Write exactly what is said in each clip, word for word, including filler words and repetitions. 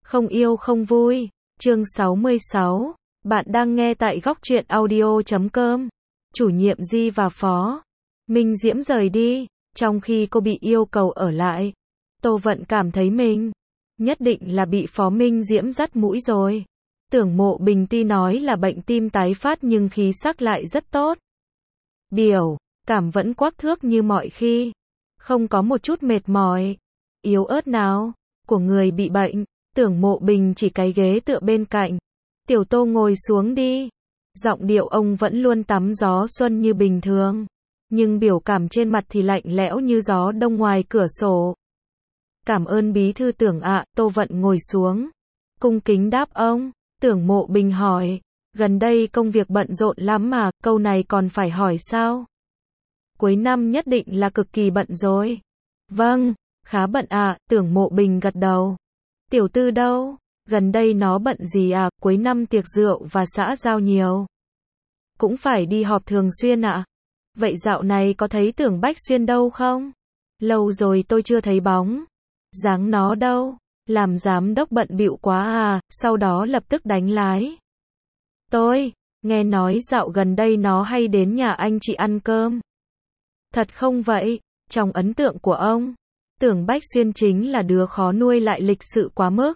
Không yêu không vui. Chương sáu mươi sáu. Bạn đang nghe tại góc truyện audio chấm com. Chủ nhiệm Di và Phó Minh Diễm rời đi, trong khi cô bị yêu cầu ở lại. Tô Vận cảm thấy mình nhất định là bị Phó Minh Diễm dắt mũi rồi. Tưởng Mộ Bình tuy nói là bệnh tim tái phát nhưng khí sắc lại rất tốt. Biểu cảm vẫn quắc thước như mọi khi, không có một chút mệt mỏi, yếu ớt nào của người bị bệnh. Tưởng Mộ Bình chỉ cái ghế tựa bên cạnh. Tiểu Tô ngồi xuống đi. Giọng điệu ông vẫn luôn tắm gió xuân như bình thường, nhưng biểu cảm trên mặt thì lạnh lẽo như gió đông ngoài cửa sổ. Cảm ơn bí thư Tưởng ạ. Tô Vận ngồi xuống, cung kính đáp ông. Tưởng Mộ Bình hỏi, gần đây công việc bận rộn lắm mà, câu này còn phải hỏi sao? Cuối năm nhất định là cực kỳ bận rồi. Vâng, khá bận ạ. Tưởng Mộ Bình gật đầu. Tiểu Tư đâu? Gần đây nó bận gì à? Cuối năm tiệc rượu và xã giao nhiều. Cũng phải đi họp thường xuyên ạ. Vậy dạo này có thấy Tưởng Bách Xuyên đâu không? Lâu rồi tôi chưa thấy bóng dáng nó đâu. Làm giám đốc bận bịu quá à, sau đó lập tức đánh lái. Tôi nghe nói dạo gần đây nó hay đến nhà anh chị ăn cơm. Thật không vậy? Trong ấn tượng của ông, Tưởng Bách Xuyên chính là đứa khó nuôi lại lịch sự quá mức.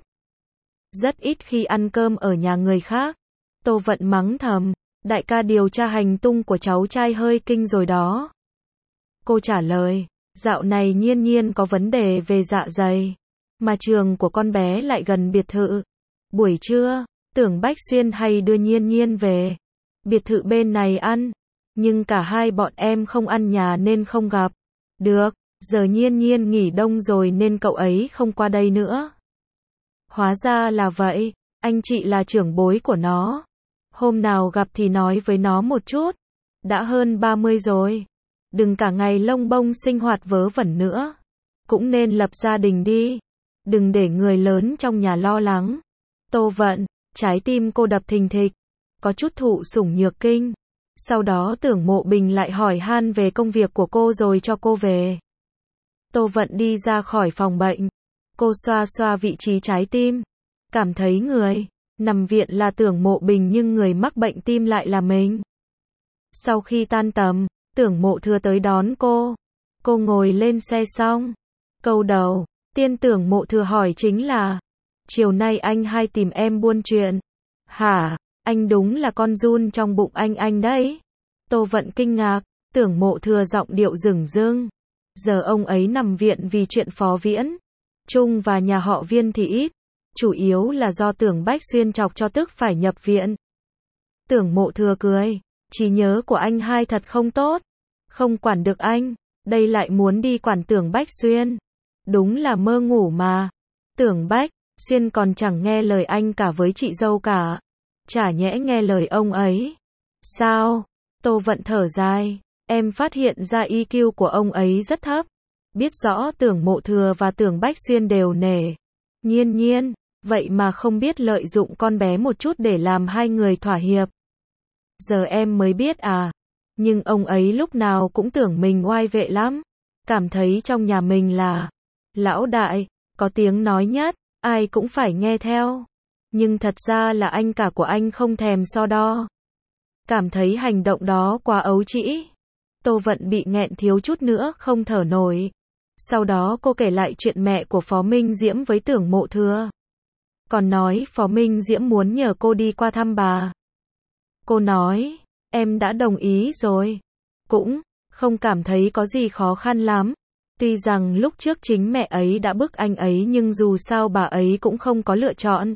Rất ít khi ăn cơm ở nhà người khác. Tô Vận mắng thầm, đại ca điều tra hành tung của cháu trai hơi kinh rồi đó. Cô trả lời, dạo này Nhiên Nhiên có vấn đề về dạ dày, mà trường của con bé lại gần biệt thự. Buổi trưa, Tưởng Bách Xuyên hay đưa Nhiên Nhiên về biệt thự bên này ăn, nhưng cả hai bọn em không ăn nhà nên không gặp được. Giờ Nhiên Nhiên nghỉ đông rồi nên cậu ấy không qua đây nữa. Hóa ra là vậy, anh chị là trưởng bối của nó. Hôm nào gặp thì nói với nó một chút. Đã hơn ba mươi rồi. Đừng cả ngày lông bông sinh hoạt vớ vẩn nữa. Cũng nên lập gia đình đi. Đừng để người lớn trong nhà lo lắng. Tô Vận, trái tim cô đập thình thịch, có chút thụ sủng nhược kinh. Sau đó Tưởng Mộ Bình lại hỏi han về công việc của cô rồi cho cô về. Tô Vận đi ra khỏi phòng bệnh. Cô xoa xoa vị trí trái tim, cảm thấy người nằm viện là Tưởng Mộ Bình nhưng người mắc bệnh tim lại là mình. Sau khi tan tầm, Tưởng Mộ Thừa tới đón cô. Cô ngồi lên xe xong, câu đầu tiên Tưởng Mộ Thừa hỏi chính là, chiều nay anh hay tìm em buôn chuyện hả? Anh đúng là con giun trong bụng anh anh đấy. Tô Vận kinh ngạc. Tưởng Mộ Thừa giọng điệu dửng dưng. Giờ ông ấy nằm viện vì chuyện Phó Viễn Trung và nhà họ Viên thì ít, chủ yếu là do Tưởng Bách Xuyên chọc cho tức phải nhập viện. Tưởng Mộ Thừa cười, trí nhớ của anh hai thật không tốt, không quản được anh, đây lại muốn đi quản Tưởng Bách Xuyên. Đúng là mơ ngủ mà. Tưởng Bách Xuyên còn chẳng nghe lời anh cả với chị dâu cả, chả nhẽ nghe lời ông ấy. Sao? Tô Vận thở dài, em phát hiện ra i kiu của ông ấy rất thấp. Biết rõ Tưởng Mộ Thừa và Tưởng Bách Xuyên đều nể Nhiên Nhiên, vậy mà không biết lợi dụng con bé một chút để làm hai người thỏa hiệp. Giờ em mới biết à. Nhưng ông ấy lúc nào cũng tưởng mình oai vệ lắm, cảm thấy trong nhà mình là lão đại, có tiếng nói nhất, ai cũng phải nghe theo. Nhưng thật ra là anh cả của anh không thèm so đo, cảm thấy hành động đó quá ấu trĩ. Tô Vận bị nghẹn thiếu chút nữa không thở nổi. Sau đó cô kể lại chuyện mẹ của Phó Minh Diễm với Tưởng Mộ Thừa. Còn nói Phó Minh Diễm muốn nhờ cô đi qua thăm bà. Cô nói, em đã đồng ý rồi. Cũng không cảm thấy có gì khó khăn lắm. Tuy rằng lúc trước chính mẹ ấy đã bức anh ấy nhưng dù sao bà ấy cũng không có lựa chọn.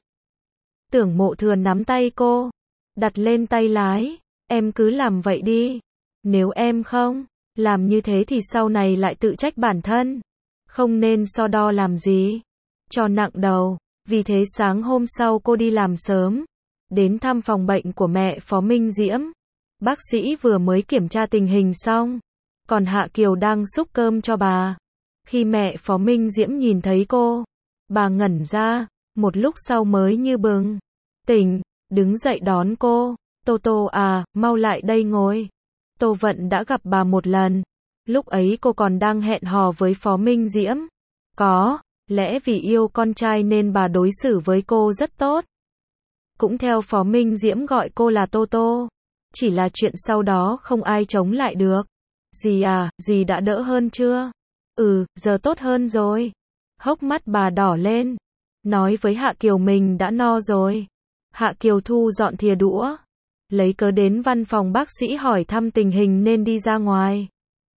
Tưởng Mộ Thừa nắm tay cô, đặt lên tay lái. Em cứ làm vậy đi. Nếu em không làm như thế thì sau này lại tự trách bản thân. Không nên so đo làm gì cho nặng đầu. Vì thế sáng hôm sau cô đi làm sớm, đến thăm phòng bệnh của mẹ Phó Minh Diễm. Bác sĩ vừa mới kiểm tra tình hình xong, còn Hạ Kiều đang xúc cơm cho bà. Khi mẹ Phó Minh Diễm nhìn thấy cô, bà ngẩn ra, một lúc sau mới như bừng tỉnh, đứng dậy đón cô. Tô Tô à, mau lại đây ngồi. Tô Vận đã gặp bà một lần. Lúc ấy cô còn đang hẹn hò với Phó Minh Diễm. Có Lẽ vì yêu con trai nên bà đối xử với cô rất tốt. Cũng theo Phó Minh Diễm gọi cô là Tô Tô. Chỉ là chuyện sau đó không ai chống lại được. Dì à, dì đã đỡ hơn chưa? Ừ, giờ tốt hơn rồi. Hốc mắt bà đỏ lên. Nói với Hạ Kiều mình đã no rồi. Hạ Kiều thu dọn thìa đũa. Lấy cớ đến văn phòng bác sĩ hỏi thăm tình hình nên đi ra ngoài.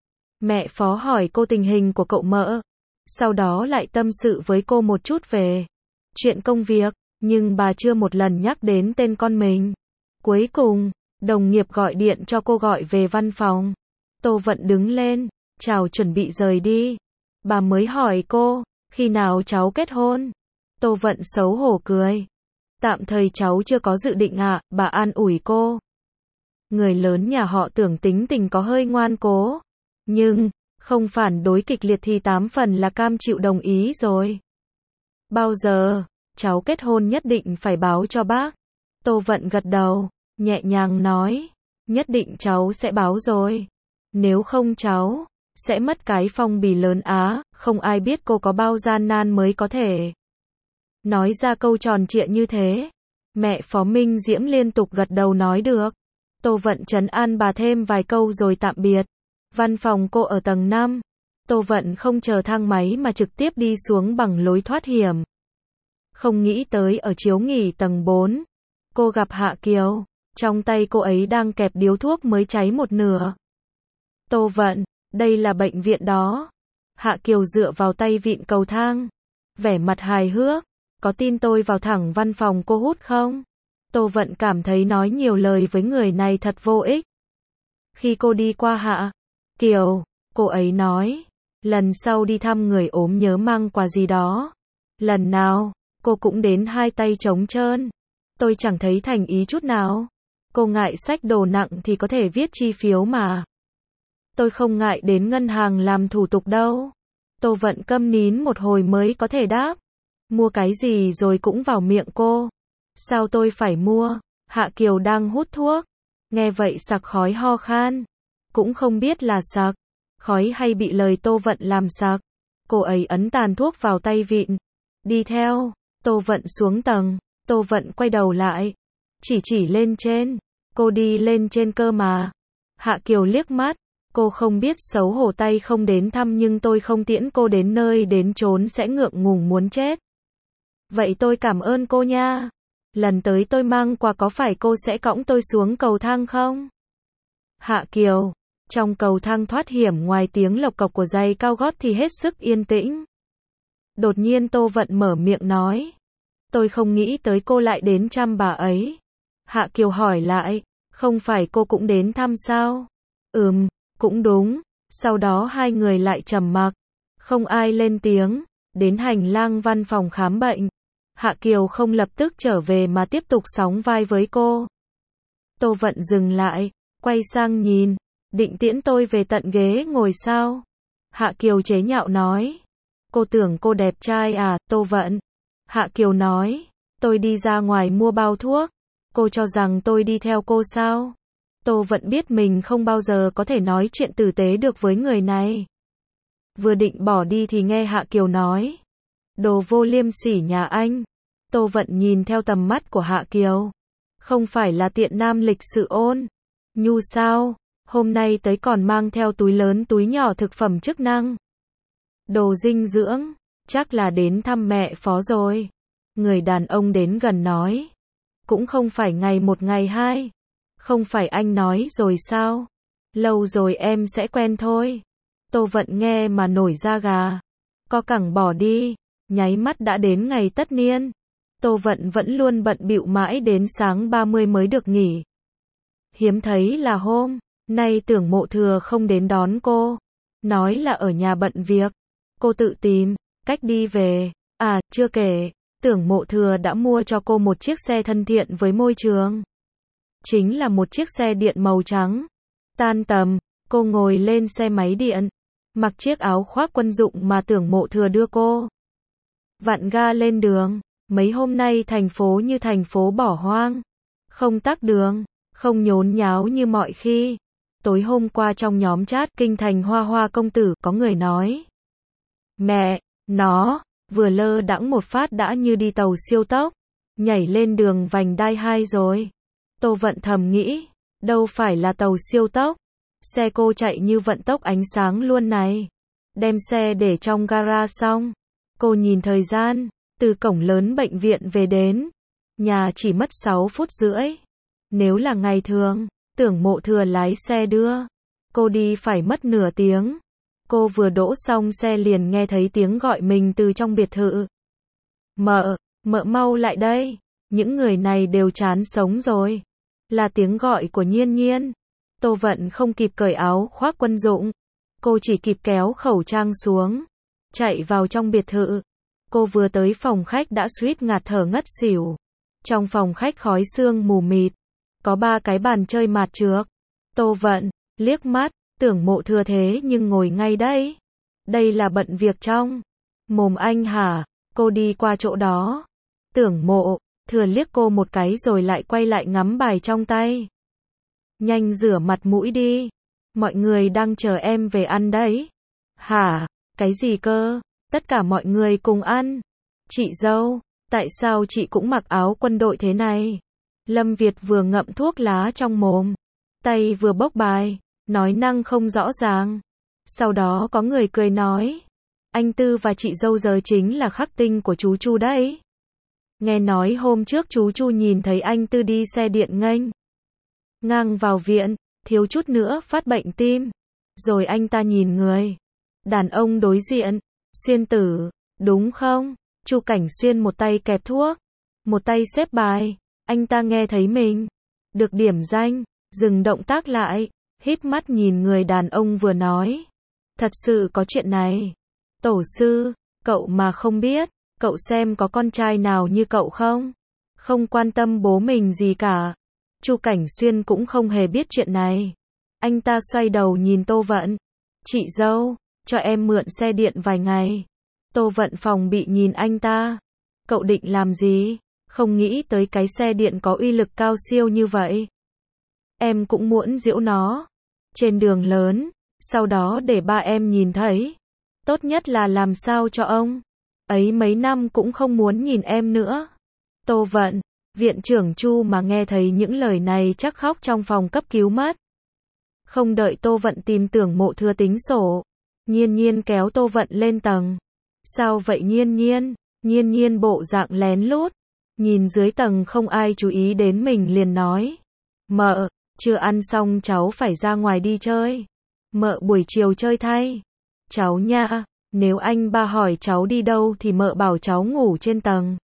Mẹ Phó hỏi cô tình hình của cậu Mỡ. Sau đó lại tâm sự với cô một chút về chuyện công việc. Nhưng bà chưa một lần nhắc đến tên con mình. Cuối cùng, đồng nghiệp gọi điện cho cô gọi về văn phòng. Tô Vận đứng lên, chào chuẩn bị rời đi. Bà mới hỏi cô, khi nào cháu kết hôn? Tô Vận xấu hổ cười. Tạm thời cháu chưa có dự định ạ, à, bà an ủi cô. Người lớn nhà họ Tưởng tính tình có hơi ngoan cố. Nhưng, không phản đối kịch liệt thì tám phần là cam chịu đồng ý rồi. Bao giờ, cháu kết hôn nhất định phải báo cho bác. Tô Vận gật đầu, nhẹ nhàng nói, nhất định cháu sẽ báo rồi. Nếu không cháu sẽ mất cái phong bì lớn á, không ai biết cô có bao gian nan mới có thể nói ra câu tròn trịa như thế. Mẹ Phó Minh Diễm liên tục gật đầu nói được. Tô Vận trấn an bà thêm vài câu rồi tạm biệt. Văn phòng cô ở tầng năm. Tô Vận không chờ thang máy mà trực tiếp đi xuống bằng lối thoát hiểm. Không nghĩ tới ở chiếu nghỉ tầng bốn. Cô gặp Hạ Kiều. Trong tay cô ấy đang kẹp điếu thuốc mới cháy một nửa. Tô Vận, đây là bệnh viện đó. Hạ Kiều dựa vào tay vịn cầu thang. Vẻ mặt hài hước. Có tin tôi vào thẳng văn phòng cô hút không? Tô Vận cảm thấy nói nhiều lời với người này thật vô ích. Khi cô đi qua Hạ Kiều, cô ấy nói, lần sau đi thăm người ốm nhớ mang quà gì đó. Lần nào, cô cũng đến hai tay trống trơn. Tôi chẳng thấy thành ý chút nào. Cô ngại xách đồ nặng thì có thể viết chi phiếu mà. Tôi không ngại đến ngân hàng làm thủ tục đâu. Tô Vận câm nín một hồi mới có thể đáp. Mua cái gì rồi cũng vào miệng cô. Sao tôi phải mua? Hạ Kiều đang hút thuốc. Nghe vậy sặc khói ho khan. Cũng không biết là sặc khói hay bị lời Tô Vận làm sặc. Cô ấy ấn tàn thuốc vào tay vịn. Đi theo Tô Vận xuống tầng. Tô Vận quay đầu lại. Chỉ chỉ lên trên. Cô đi lên trên cơ mà. Hạ Kiều liếc mắt. Cô không biết xấu hổ tay không đến thăm nhưng tôi không tiễn cô đến nơi đến chốn sẽ ngượng ngùng muốn chết. Vậy tôi cảm ơn cô nha. Lần tới tôi mang quà có phải cô sẽ cõng tôi xuống cầu thang không? Hạ Kiều. Trong cầu thang thoát hiểm ngoài tiếng lộc cộc của giày cao gót thì hết sức yên tĩnh. Đột nhiên Tô Vận mở miệng nói. Tôi không nghĩ tới cô lại đến thăm bà ấy. Hạ Kiều hỏi lại. Không phải cô cũng đến thăm sao? Ừm, cũng đúng. Sau đó hai người lại trầm mặc. Không ai lên tiếng. Đến hành lang văn phòng khám bệnh. Hạ Kiều không lập tức trở về mà tiếp tục sóng vai với cô. Tô Vận dừng lại, quay sang nhìn, định tiễn tôi về tận ghế ngồi sao? Hạ Kiều chế nhạo nói. Cô tưởng cô đẹp trai à, Tô Vận? Hạ Kiều nói, tôi đi ra ngoài mua bao thuốc. Cô cho rằng tôi đi theo cô sao? Tô Vận biết mình không bao giờ có thể nói chuyện tử tế được với người này. Vừa định bỏ đi thì nghe Hạ Kiều nói. Đồ vô liêm sỉ nhà anh. Tô Vận nhìn theo tầm mắt của Hạ Kiều. Không phải là tiện nam lịch sự ôn nhu sao? Hôm nay tới còn mang theo túi lớn túi nhỏ thực phẩm chức năng. Đồ dinh dưỡng. Chắc là đến thăm mẹ Phó rồi. Người đàn ông đến gần nói. Cũng không phải ngày một ngày hai. Không phải anh nói rồi sao? Lâu rồi em sẽ quen thôi. Tô Vận nghe mà nổi da gà. Co cẳng bỏ đi. Nháy mắt đã đến ngày tất niên. Tô Vận vẫn luôn bận bịu mãi đến sáng ba mươi mới được nghỉ. Hiếm thấy là hôm nay Tưởng Mộ Thừa không đến đón cô. Nói là ở nhà bận việc. Cô tự tìm cách đi về. À, chưa kể, Tưởng Mộ Thừa đã mua cho cô một chiếc xe thân thiện với môi trường. Chính là một chiếc xe điện màu trắng. Tan tầm, cô ngồi lên xe máy điện. Mặc chiếc áo khoác quân dụng mà Tưởng Mộ Thừa đưa cô. Vặn ga lên đường. Mấy hôm nay thành phố như thành phố bỏ hoang. Không tắc đường, không nhốn nháo như mọi khi. Tối hôm qua trong nhóm chat Kinh Thành Hoa Hoa công tử có người nói. Mẹ, nó, vừa lơ đãng một phát đã như đi tàu siêu tốc, nhảy lên đường vành đai hai rồi. Tô Vận thầm nghĩ, đâu phải là tàu siêu tốc, xe cô chạy như vận tốc ánh sáng luôn này. Đem xe để trong gara xong, cô nhìn thời gian, từ cổng lớn bệnh viện về đến nhà chỉ mất sáu phút rưỡi. Nếu là ngày thường, Tưởng Mộ Thừa lái xe đưa cô đi phải mất nửa tiếng. Cô vừa đỗ xong xe liền nghe thấy tiếng gọi mình từ trong biệt thự. Mợ, mợ mau lại đây, những người này đều chán sống rồi. Là tiếng gọi của Nhiên Nhiên. Tô Vận không kịp cởi áo khoác quân dụng, cô chỉ kịp kéo khẩu trang xuống, chạy vào trong biệt thự. Cô vừa tới phòng khách đã suýt ngạt thở ngất xỉu. Trong phòng khách khói sương mù mịt, có ba cái bàn chơi mạt trược. Tô Vận liếc mắt, Tưởng Mộ Thừa thế nhưng ngồi ngay đấy. Đây là bận việc trong mồm anh hả? Cô đi qua chỗ đó. Tưởng Mộ Thừa liếc cô một cái rồi lại quay lại ngắm bài trong tay. Nhanh rửa mặt mũi đi, mọi người đang chờ em về ăn đấy. Hả? Cái gì cơ? Tất cả mọi người cùng ăn. Chị dâu, tại sao chị cũng mặc áo quân đội thế này? Lâm Việt vừa ngậm thuốc lá trong mồm, tay vừa bốc bài, nói năng không rõ ràng. Sau đó có người cười nói, anh Tư và chị dâu giờ chính là khắc tinh của chú Chu đấy. Nghe nói hôm trước chú Chu nhìn thấy anh Tư đi xe điện nghênh ngang vào viện, thiếu chút nữa phát bệnh tim. Rồi anh ta nhìn người đàn ông đối diện, Xuyên Tử, đúng không? Chu Cảnh Xuyên một tay kẹp thuốc, một tay xếp bài. Anh ta nghe thấy mình được điểm danh, dừng động tác lại, híp mắt nhìn người đàn ông vừa nói. Thật sự có chuyện này. Tổ sư, cậu mà không biết, cậu xem có con trai nào như cậu không? Không quan tâm bố mình gì cả. Chu Cảnh Xuyên cũng không hề biết chuyện này. Anh ta xoay đầu nhìn Tô Vận. Chị dâu, cho em mượn xe điện vài ngày. Tô Vận phòng bị nhìn anh ta. Cậu định làm gì? Không nghĩ tới cái xe điện có uy lực cao siêu như vậy. Em cũng muốn giễu nó trên đường lớn, sau đó để ba em nhìn thấy. Tốt nhất là làm sao cho ông ấy mấy năm cũng không muốn nhìn em nữa. Tô Vận, viện trưởng Chu mà nghe thấy những lời này chắc khóc trong phòng cấp cứu mất. Không đợi Tô Vận tìm Tưởng Mộ Thừa tính sổ, Nhiên Nhiên kéo Tô Vận lên tầng. Sao vậy Nhiên Nhiên? Nhiên Nhiên bộ dạng lén lút, nhìn dưới tầng không ai chú ý đến mình liền nói. Mợ, chưa ăn xong cháu phải ra ngoài đi chơi. Mợ buổi chiều chơi thay. Cháu nha, nếu anh ba hỏi cháu đi đâu thì mợ bảo cháu ngủ trên tầng.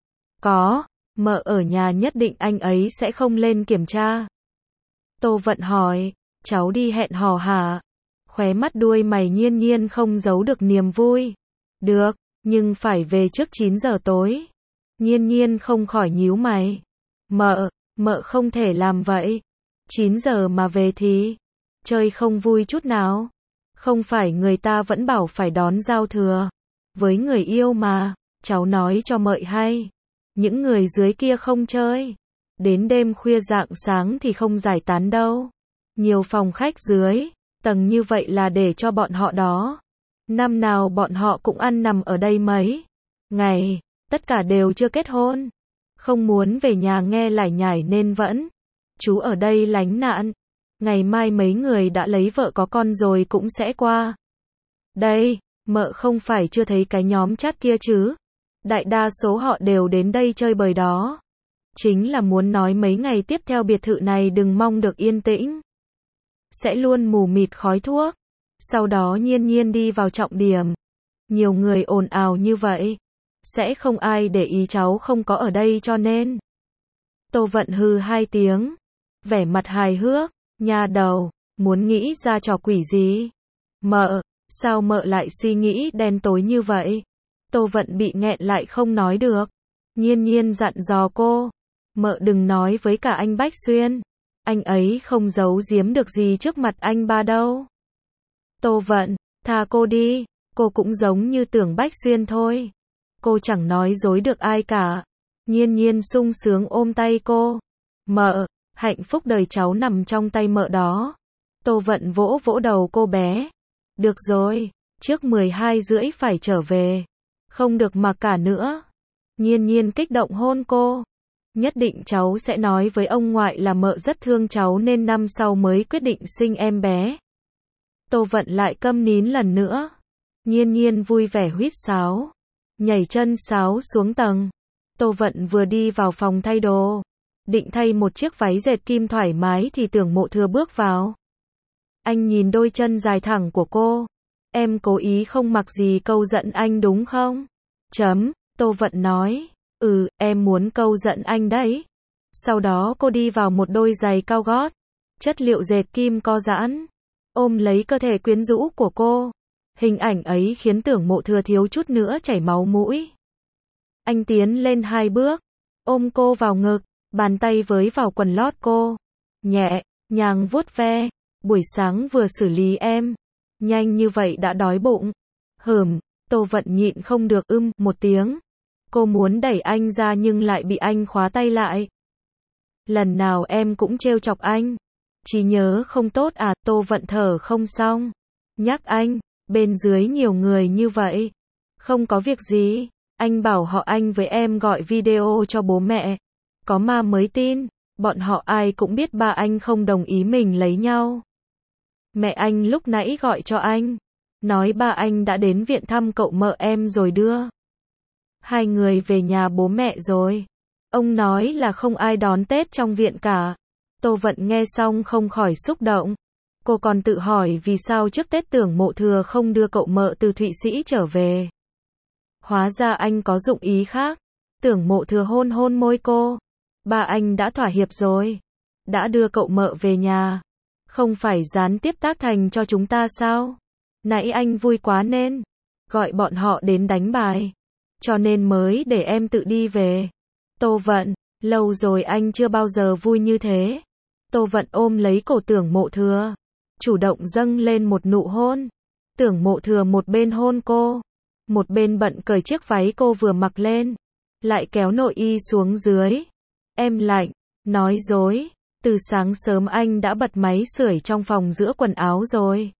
Có, mợ ở nhà nhất định anh ấy sẽ không lên kiểm tra. Tô Vận hỏi, cháu đi hẹn hò hả? Khóe mắt đuôi mày Nhiên Nhiên không giấu được niềm vui. Được, nhưng phải về trước chín giờ tối. Nhiên Nhiên không khỏi nhíu mày. Mợ, mợ không thể làm vậy. chín giờ mà về thì chơi không vui chút nào. Không phải người ta vẫn bảo phải đón giao thừa với người yêu mà. Cháu nói cho mợ hay, những người dưới kia không chơi đến đêm khuya rạng sáng thì không giải tán đâu. Nhiều phòng khách dưới tầng như vậy là để cho bọn họ đó. Năm nào bọn họ cũng ăn nằm ở đây mấy ngày, tất cả đều chưa kết hôn, không muốn về nhà nghe lải nhải nên vẫn chú ở đây lánh nạn. Ngày mai mấy người đã lấy vợ có con rồi cũng sẽ qua đây. Mợ không phải chưa thấy cái nhóm chat kia chứ? Đại đa số họ đều đến đây chơi bời đó. Chính là muốn nói mấy ngày tiếp theo biệt thự này đừng mong được yên tĩnh, sẽ luôn mù mịt khói thuốc. Sau đó Nhiên Nhiên đi vào trọng điểm. Nhiều người ồn ào như vậy, sẽ không ai để ý cháu không có ở đây cho nên. Tô Vận hừ hai tiếng, vẻ mặt hài hước. Nha đầu, muốn nghĩ ra trò quỷ gì? Mợ, sao mợ lại suy nghĩ đen tối như vậy? Tô Vận bị nghẹn lại không nói được. Nhiên Nhiên dặn dò cô, mợ đừng nói với cả anh Bách Xuyên. Anh ấy không giấu giếm được gì trước mặt anh ba đâu. Tô Vận, tha cô đi, cô cũng giống như Tưởng Bách Xuyên thôi. Cô chẳng nói dối được ai cả. Nhiên Nhiên sung sướng ôm tay cô. Mợ, hạnh phúc đời cháu nằm trong tay mợ đó. Tô Vận vỗ vỗ đầu cô bé. Được rồi, trước mười hai rưỡi phải trở về. Không được mà cả nữa. Nhiên Nhiên kích động hôn cô. Nhất định cháu sẽ nói với ông ngoại là mợ rất thương cháu nên năm sau mới quyết định sinh em bé. Tô Vận lại câm nín lần nữa. Nhiên Nhiên vui vẻ huýt sáo, nhảy chân sáo xuống tầng. Tô Vận vừa đi vào phòng thay đồ, định thay một chiếc váy dệt kim thoải mái thì Tưởng Mộ Thừa bước vào. Anh nhìn đôi chân dài thẳng của cô. Em cố ý không mặc gì câu giận anh đúng không? Chấm, Tô Vận nói. Ừ, em muốn câu giận anh đấy. Sau đó cô đi vào một đôi giày cao gót, chất liệu dệt kim co giãn, ôm lấy cơ thể quyến rũ của cô. Hình ảnh ấy khiến Tưởng Mộ Thừa thiếu chút nữa chảy máu mũi. Anh tiến lên hai bước, ôm cô vào ngực, bàn tay với vào quần lót cô, nhẹ nhàng vuốt ve. Buổi sáng vừa xử lý em, nhanh như vậy đã đói bụng. Hừm, Tô Vận nhịn không được ưm một tiếng. Cô muốn đẩy anh ra nhưng lại bị anh khóa tay lại. Lần nào em cũng trêu chọc anh. Trí nhớ không tốt à? Tô Vận thở không xong. Nhắc anh, bên dưới nhiều người như vậy. Không có việc gì. Anh bảo họ anh với em gọi video cho bố mẹ. Có ma mới tin. Bọn họ ai cũng biết ba anh không đồng ý mình lấy nhau. Mẹ anh lúc nãy gọi cho anh, nói ba anh đã đến viện thăm cậu mợ em rồi đưa hai người về nhà bố mẹ rồi. Ông nói là không ai đón Tết trong viện cả. Tô Vận nghe xong không khỏi xúc động. Cô còn tự hỏi vì sao trước Tết Tưởng Mộ Thừa không đưa cậu mợ từ Thụy Sĩ trở về. Hóa ra anh có dụng ý khác. Tưởng Mộ Thừa hôn hôn môi cô. Ba anh đã thỏa hiệp rồi. Đã đưa cậu mợ về nhà. Không phải gián tiếp tác thành cho chúng ta sao? Nãy anh vui quá nên gọi bọn họ đến đánh bài. Cho nên mới để em tự đi về. Tô Vận, lâu rồi anh chưa bao giờ vui như thế. Tô Vận ôm lấy cổ Tưởng Mộ Thừa, chủ động dâng lên một nụ hôn. Tưởng Mộ Thừa một bên hôn cô, một bên bận cởi chiếc váy cô vừa mặc lên, lại kéo nội y xuống dưới. Em lạnh, nói dối. Từ sáng sớm anh đã bật máy sưởi trong phòng giữa quần áo rồi.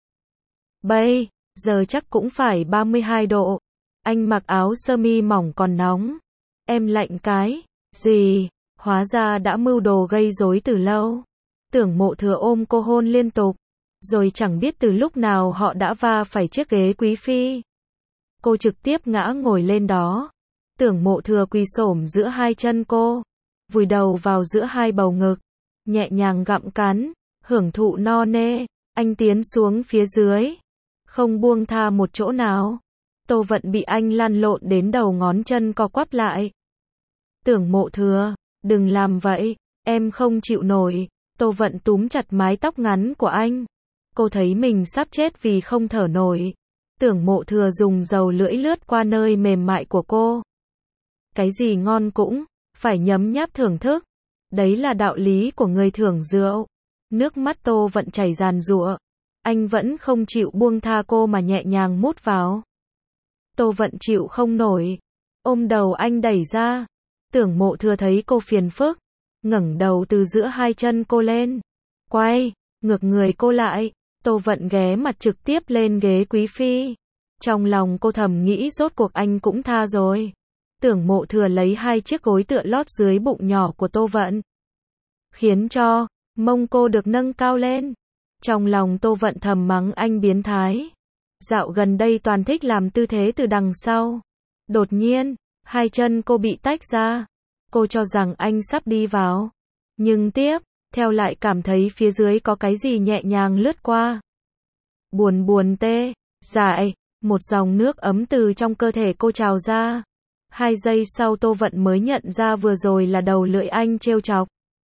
Bây giờ chắc cũng phải ba mươi hai độ. Anh mặc áo sơ mi mỏng còn nóng. Em lạnh cái gì? Hóa ra đã mưu đồ gây rối từ lâu. Tưởng Mộ Thừa ôm cô hôn liên tục, rồi chẳng biết từ lúc nào họ đã va phải chiếc ghế quý phi. Cô trực tiếp ngã ngồi lên đó. Tưởng Mộ Thừa quỳ xổm giữa hai chân cô, vùi đầu vào giữa hai bầu ngực, nhẹ nhàng gặm cắn, hưởng thụ no nê. Anh tiến xuống phía dưới, không buông tha một chỗ nào. Tô Vận bị anh lăn lộn đến đầu ngón chân co quắp lại. Tưởng Mộ Thừa, đừng làm vậy, em không chịu nổi. Tô Vận túm chặt mái tóc ngắn của anh. Cô thấy mình sắp chết vì không thở nổi. Tưởng Mộ Thừa dùng dầu lưỡi lướt qua nơi mềm mại của cô. Cái gì ngon cũng phải nhấm nháp thưởng thức. Đấy là đạo lý của người thưởng rượu. Nước mắt Tô Vận chảy ràn rụa. Anh vẫn không chịu buông tha cô mà nhẹ nhàng mút vào. Tô Vận chịu không nổi, ôm đầu anh đẩy ra. Tưởng Mộ Thừa thấy cô phiền phức, ngẩng đầu từ giữa hai chân cô lên, quay ngược người cô lại. Tô Vận ghé mặt trực tiếp lên ghế quý phi. Trong lòng cô thầm nghĩ rốt cuộc anh cũng tha rồi. Tưởng Mộ Thừa lấy hai chiếc gối tựa lót dưới bụng nhỏ của Tô Vận, khiến cho mông cô được nâng cao lên. Trong lòng Tô Vận thầm mắng anh biến thái. Dạo gần đây toàn thích làm tư thế từ đằng sau. Đột nhiên, hai chân cô bị tách ra. Cô cho rằng anh sắp đi vào. Nhưng tiếp theo lại cảm thấy phía dưới có cái gì nhẹ nhàng lướt qua. Buồn buồn tê dại, một dòng nước ấm từ trong cơ thể cô trào ra. Hai giây sau Tô Vận mới nhận ra vừa rồi là đầu lưỡi anh trêu chọc.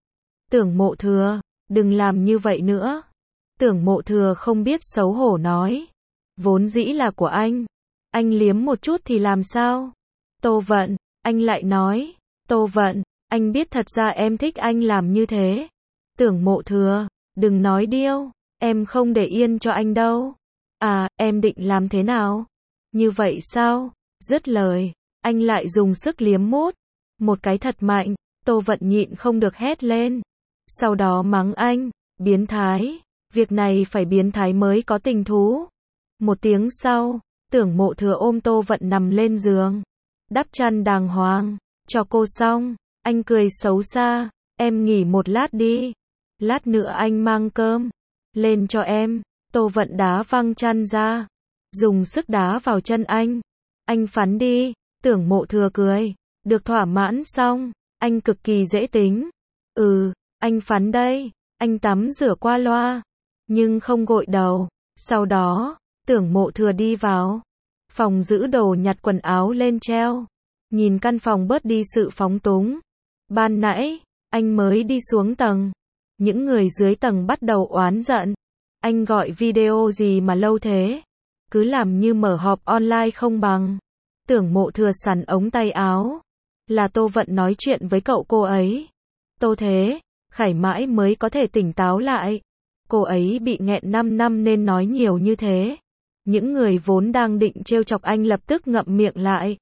Tưởng Mộ Thừa, đừng làm như vậy nữa. Tưởng Mộ Thừa không biết xấu hổ nói. Vốn dĩ là của anh. Anh liếm một chút thì làm sao? Tô Vận, anh lại nói. Tô Vận, anh biết thật ra em thích anh làm như thế. Tưởng Mộ Thừa, đừng nói điêu. Em không để yên cho anh đâu. À, em định làm thế nào? Như vậy sao? Dứt lời, anh lại dùng sức liếm mút. Một cái thật mạnh. Tô Vận nhịn không được hét lên. Sau đó mắng anh, biến thái. Việc này phải biến thái mới có tình thú. Một tiếng sau, Tưởng Mộ Thừa ôm Tô Vận nằm lên giường, đắp chăn đàng hoàng, cho cô xong, anh cười xấu xa, em nghỉ một lát đi, lát nữa anh mang cơm lên cho em. Tô Vận đá văng chăn ra, dùng sức đá vào chân anh. Anh phắn đi. Tưởng Mộ Thừa cười, được thỏa mãn xong, anh cực kỳ dễ tính. Ừ, anh phắn đây. Anh tắm rửa qua loa, nhưng không gội đầu. Sau đó, Tưởng Mộ Thừa đi vào phòng giữ đồ nhặt quần áo lên treo, nhìn căn phòng bớt đi sự phóng túng. Ban nãy, anh mới đi xuống tầng, những người dưới tầng bắt đầu oán giận. Anh gọi video gì mà lâu thế? Cứ làm như mở họp online không bằng. Tưởng Mộ Thừa sắn ống tay áo. Là Tô Vận nói chuyện với cậu cô ấy. Tô Thế, Khải mãi mới có thể tỉnh táo lại. Cô ấy bị nghẹn năm năm nên nói nhiều như thế. Những người vốn đang định trêu chọc anh lập tức ngậm miệng lại.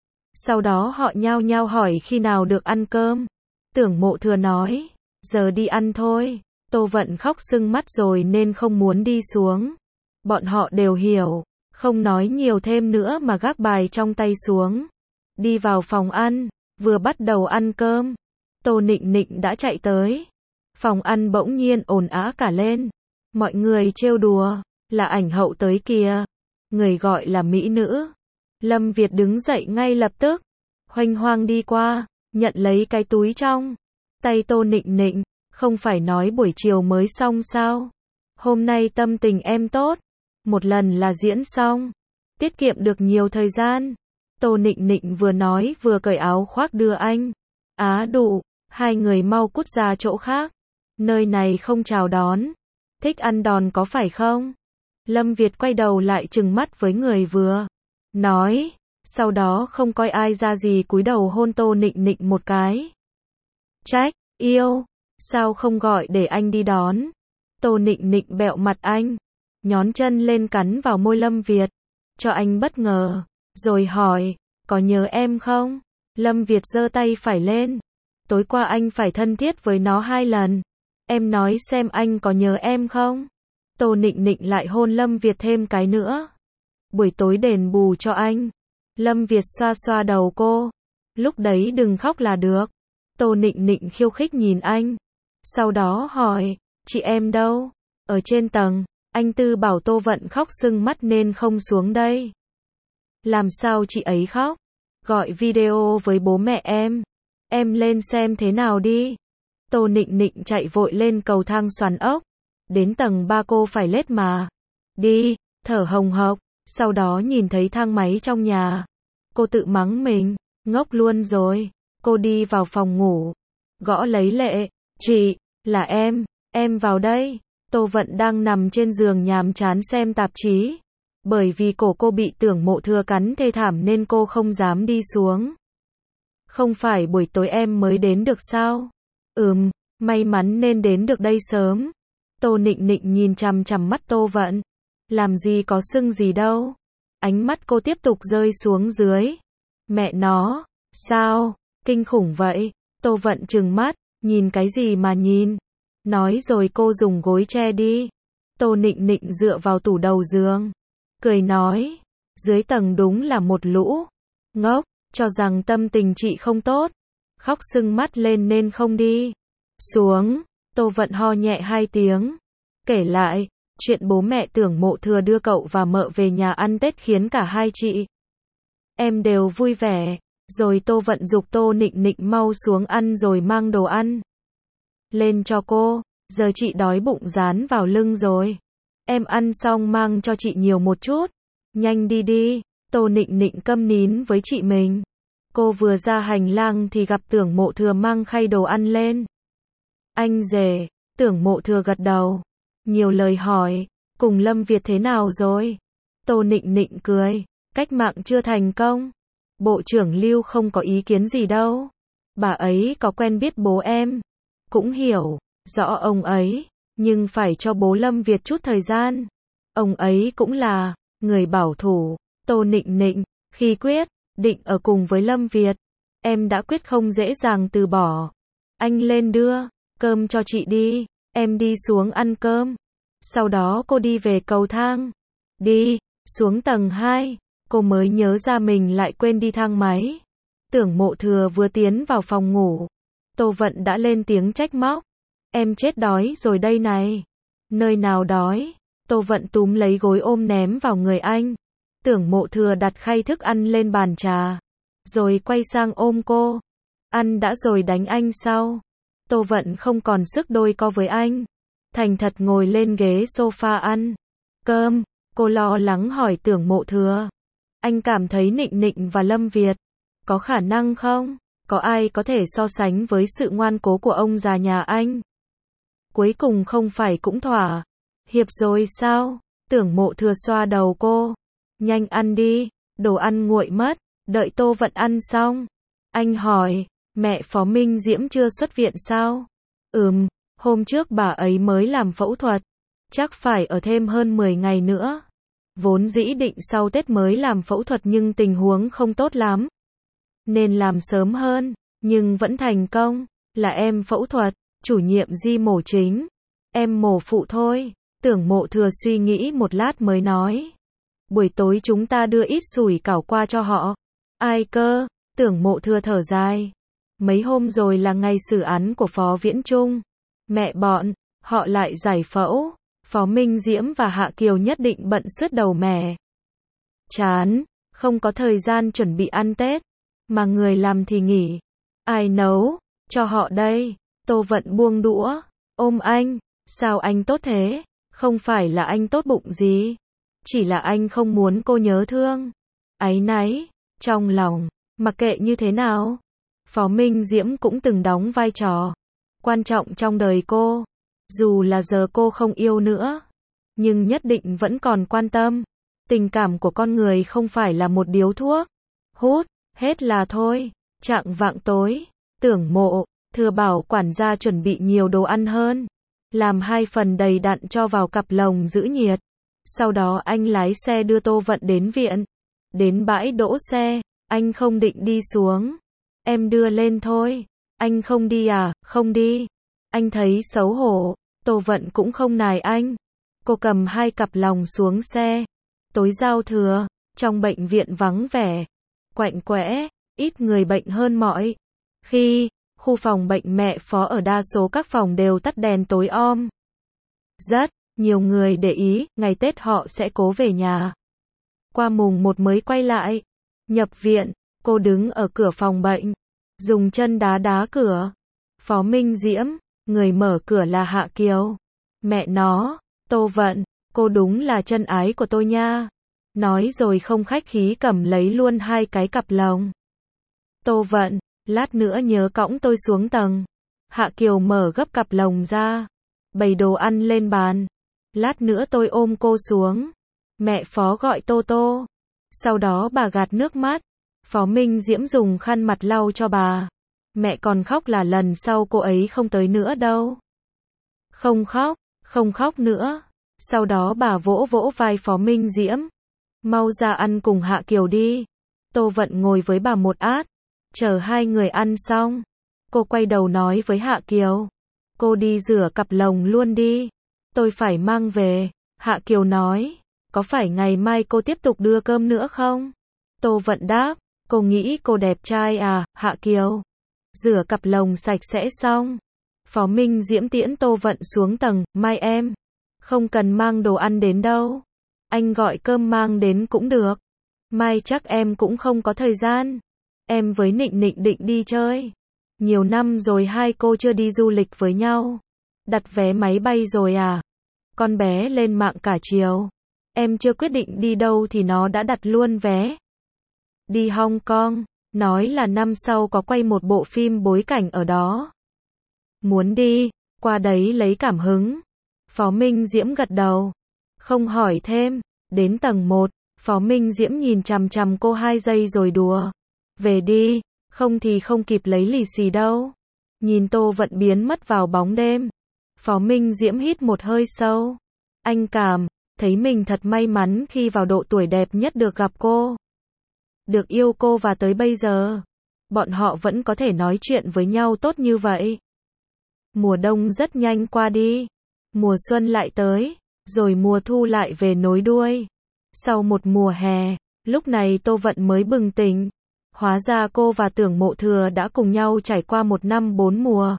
Sau đó họ nhao nhao hỏi khi nào được ăn cơm. Tưởng Mộ Thừa nói, giờ đi ăn thôi. Tô Vận khóc sưng mắt rồi nên không muốn đi xuống. Bọn họ đều hiểu, không nói nhiều thêm nữa mà gác bài trong tay xuống. Đi vào phòng ăn, vừa bắt đầu ăn cơm, Tô Nịnh Nịnh đã chạy tới. Phòng ăn bỗng nhiên ồn ào cả lên. Mọi người trêu đùa, là ảnh hậu tới kìa. Người gọi là mỹ nữ. Lâm Việt đứng dậy ngay lập tức, hoành hoang đi qua, nhận lấy cái túi trong tay Tô Nịnh Nịnh. Không phải nói buổi chiều mới xong sao? Hôm nay tâm tình em tốt, một lần là diễn xong, tiết kiệm được nhiều thời gian. Tô Nịnh Nịnh vừa nói vừa cởi áo khoác đưa anh. Á đụ, hai người mau cút ra chỗ khác. Nơi này không chào đón. Thích ăn đòn có phải không? Lâm Việt quay đầu lại trừng mắt với người vừa nói, sau đó không coi ai ra gì cúi đầu hôn Tô Nịnh Nịnh một cái. Trách, yêu, sao không gọi để anh đi đón? Tô Nịnh Nịnh bẹo mặt anh, nhón chân lên cắn vào môi Lâm Việt, cho anh bất ngờ, rồi hỏi, có nhớ em không? Lâm Việt giơ tay phải lên, tối qua anh phải thân thiết với nó hai lần, em nói xem anh có nhớ em không? Tô Nịnh Nịnh lại hôn Lâm Việt thêm cái nữa. Buổi tối đền bù cho anh. Lâm Việt xoa xoa đầu cô, lúc đấy đừng khóc là được. Tô Nịnh Nịnh khiêu khích nhìn anh, sau đó hỏi, chị em đâu? Ở trên tầng. Anh Tư bảo Tô Vận khóc sưng mắt nên không xuống đây. Làm sao chị ấy khóc? Gọi video với bố mẹ em. Em lên xem thế nào đi. Tô Nịnh Nịnh chạy vội lên cầu thang xoắn ốc. Đến tầng ba cô phải lết mà. Đi, thở hồng hộc. Sau đó nhìn thấy thang máy trong nhà. Cô tự mắng mình, ngốc luôn rồi. Cô đi vào phòng ngủ, gõ lấy Lệ. Chị, là em, em vào đây. Tô Vận đang nằm trên giường nhàm chán xem tạp chí. Bởi vì cổ cô bị Tưởng Mộ Thừa cắn thê thảm nên cô không dám đi xuống. Không phải buổi tối em mới đến được sao? Ừm, may mắn nên đến được đây sớm. Tô Nịnh Nịnh nhìn chằm chằm mắt Tô Vận. Làm gì có sưng gì đâu. Ánh mắt cô tiếp tục rơi xuống dưới. Mẹ nó, sao? Kinh khủng vậy. Tô Vận trừng mắt, nhìn cái gì mà nhìn. Nói rồi cô dùng gối che đi. Tô Nịnh Nịnh dựa vào tủ đầu giường, cười nói, dưới tầng đúng là một lũ ngốc, cho rằng tâm tình chị không tốt, khóc sưng mắt lên nên không đi xuống. Tô Vận ho nhẹ hai tiếng, kể lại chuyện bố mẹ Tưởng Mộ Thừa đưa cậu và mợ về nhà ăn Tết khiến cả hai chị em đều vui vẻ. Rồi Tô Vận giục Tô Nịnh Nịnh mau xuống ăn rồi mang đồ ăn lên cho cô. Giờ chị đói bụng dán vào lưng rồi. Em ăn xong mang cho chị nhiều một chút. Nhanh đi đi. Tô Nịnh Nịnh câm nín với chị mình. Cô vừa ra hành lang thì gặp Tưởng Mộ Thừa mang khay đồ ăn lên. Anh rể. Tưởng Mộ Thừa gật đầu, nhiều lời hỏi, cùng Lâm Việt thế nào rồi? Tô Nịnh Nịnh cười, cách mạng chưa thành công. Bộ trưởng Lưu không có ý kiến gì đâu. Bà ấy có quen biết bố em. Cũng hiểu rõ ông ấy, nhưng phải cho bố Lâm Việt chút thời gian. Ông ấy cũng là người bảo thủ. Tô Nịnh Nịnh, khi quyết định ở cùng với Lâm Việt, em đã quyết không dễ dàng từ bỏ. Anh lên đưa cơm cho chị đi, em đi xuống ăn cơm. Sau đó cô đi về cầu thang. Đi, Xuống tầng hai, cô mới nhớ ra mình lại quên đi thang máy. Tưởng Mộ Thừa vừa tiến vào phòng ngủ, Tô Vận đã lên tiếng trách móc. Em chết đói rồi đây này. Nơi nào đói? Tô Vận túm lấy gối ôm ném vào người anh. Tưởng Mộ Thừa đặt khay thức ăn lên bàn trà, rồi quay sang ôm cô. Ăn đã rồi đánh anh sau. Tô Vận không còn sức đôi co với anh. Thành thật ngồi lên ghế sofa ăn cơm. Cô lo lắng hỏi Tưởng Mộ Thừa. Anh cảm thấy Nịnh Nịnh và Lâm Việt có khả năng không? Có ai có thể so sánh với sự ngoan cố của ông già nhà anh? Cuối cùng không phải cũng thỏa hiệp rồi sao? Tưởng Mộ Thừa xoa đầu cô. Nhanh ăn đi, đồ ăn nguội mất. Đợi Tô Vận ăn xong, anh hỏi, mẹ Phó Minh Diễm chưa xuất viện sao? Ừm, hôm trước bà ấy mới làm phẫu thuật, chắc phải ở thêm hơn mười ngày nữa. Vốn dĩ định sau Tết mới làm phẫu thuật nhưng tình huống không tốt lắm, nên làm sớm hơn, nhưng vẫn thành công. Là em phẫu thuật, chủ nhiệm Di mổ chính, em mổ phụ thôi. Tưởng Mộ Thừa suy nghĩ một lát mới nói, buổi tối chúng ta đưa ít sủi cảo qua cho họ. Ai cơ? Tưởng Mộ Thừa thở dài. Mấy hôm rồi là ngày xử án của Phó Viễn Trung. Mẹ bọn họ lại giải phẫu. Phó Minh Diễm và Hạ Kiều nhất định bận sứt đầu mẻ chán, không có thời gian chuẩn bị ăn Tết, mà người làm thì nghỉ. Ai nấu cho họ đây? Tô Vận buông đũa, ôm anh. Sao anh tốt thế? Không phải là anh tốt bụng gì, chỉ là anh không muốn cô nhớ thương, áy náy trong lòng. Mặc kệ như thế nào, Phó Minh Diễm cũng từng đóng vai trò quan trọng trong đời cô. Dù là giờ cô không yêu nữa, nhưng nhất định vẫn còn quan tâm. Tình cảm của con người không phải là một điếu thuốc hút hết là thôi. Chạng vạng tối, Tưởng Mộ Thừa bảo quản gia chuẩn bị nhiều đồ ăn hơn, làm hai phần đầy đặn cho vào cặp lồng giữ nhiệt. Sau đó anh lái xe đưa Tô Vận đến viện. Đến bãi đỗ xe, anh không định đi xuống. Em đưa lên thôi. Anh không đi à? Không đi. Anh thấy xấu hổ. Tô Vận cũng không nài anh. Cô cầm hai cặp lồng xuống xe. Tối giao thừa, trong bệnh viện vắng vẻ, quạnh quẽ, ít người bệnh hơn mọi khi. Khu phòng bệnh mẹ Phó ở đa số các phòng đều tắt đèn tối om. Rất nhiều người để ý, ngày Tết họ sẽ cố về nhà. Qua mùng một mới quay lại. Nhập viện, cô đứng ở cửa phòng bệnh, dùng chân đá đá cửa. Phó Minh Diễm, người mở cửa là Hạ Kiều. Mẹ nó, Tô Vận, cô đúng là chân ái của tôi nha. Nói rồi không khách khí cầm lấy luôn hai cái cặp lồng. Tô Vận, lát nữa nhớ cõng tôi xuống tầng. Hạ Kiều mở gấp cặp lồng ra, bày đồ ăn lên bàn. Lát nữa tôi ôm cô xuống. Mẹ Phó gọi Tô Tô. Sau đó bà gạt nước mắt. Phó Minh Diễm dùng khăn mặt lau cho bà. Mẹ còn khóc là lần sau cô ấy không tới nữa đâu. Không khóc, không khóc nữa. Sau đó bà vỗ vỗ vai Phó Minh Diễm. Mau ra ăn cùng Hạ Kiều đi. Tô Vận ngồi với bà một át. Chờ hai người ăn xong, cô quay đầu nói với Hạ Kiều. Cô đi rửa cặp lồng luôn đi. Tôi phải mang về. Hạ Kiều nói. Có phải ngày mai cô tiếp tục đưa cơm nữa không? Tô Vận đáp. Cô nghĩ cô đẹp trai à, Hạ Kiều? Rửa cặp lồng sạch sẽ xong, Phó Minh Diễm tiễn Tô Vận xuống tầng. Mai em không cần mang đồ ăn đến đâu. Anh gọi cơm mang đến cũng được. Mai chắc em cũng không có thời gian. Em với Nịnh Nịnh định đi chơi. Nhiều năm rồi hai cô chưa đi du lịch với nhau. Đặt vé máy bay rồi à? Con bé lên mạng cả chiều. Em chưa quyết định đi đâu thì nó đã đặt luôn vé. Đi Hong Kong, nói là năm sau có quay một bộ phim bối cảnh ở đó. Muốn đi, qua đấy lấy cảm hứng. Phó Minh Diễm gật đầu, không hỏi thêm. Đến tầng một, Phó Minh Diễm nhìn chằm chằm cô hai giây rồi đùa. Về đi, không thì không kịp lấy lì xì đâu. Nhìn Tô Vận biến mất vào bóng đêm, Phó Minh Diễm hít một hơi sâu. Anh cảm thấy mình thật may mắn khi vào độ tuổi đẹp nhất được gặp cô, được yêu cô, và tới bây giờ, bọn họ vẫn có thể nói chuyện với nhau tốt như vậy. Mùa đông rất nhanh qua đi, mùa xuân lại tới, rồi mùa thu lại về nối đuôi. Sau một mùa hè, lúc này Tô Vận mới bừng tỉnh. Hóa ra cô và Tưởng Mộ Thừa đã cùng nhau trải qua một năm bốn mùa.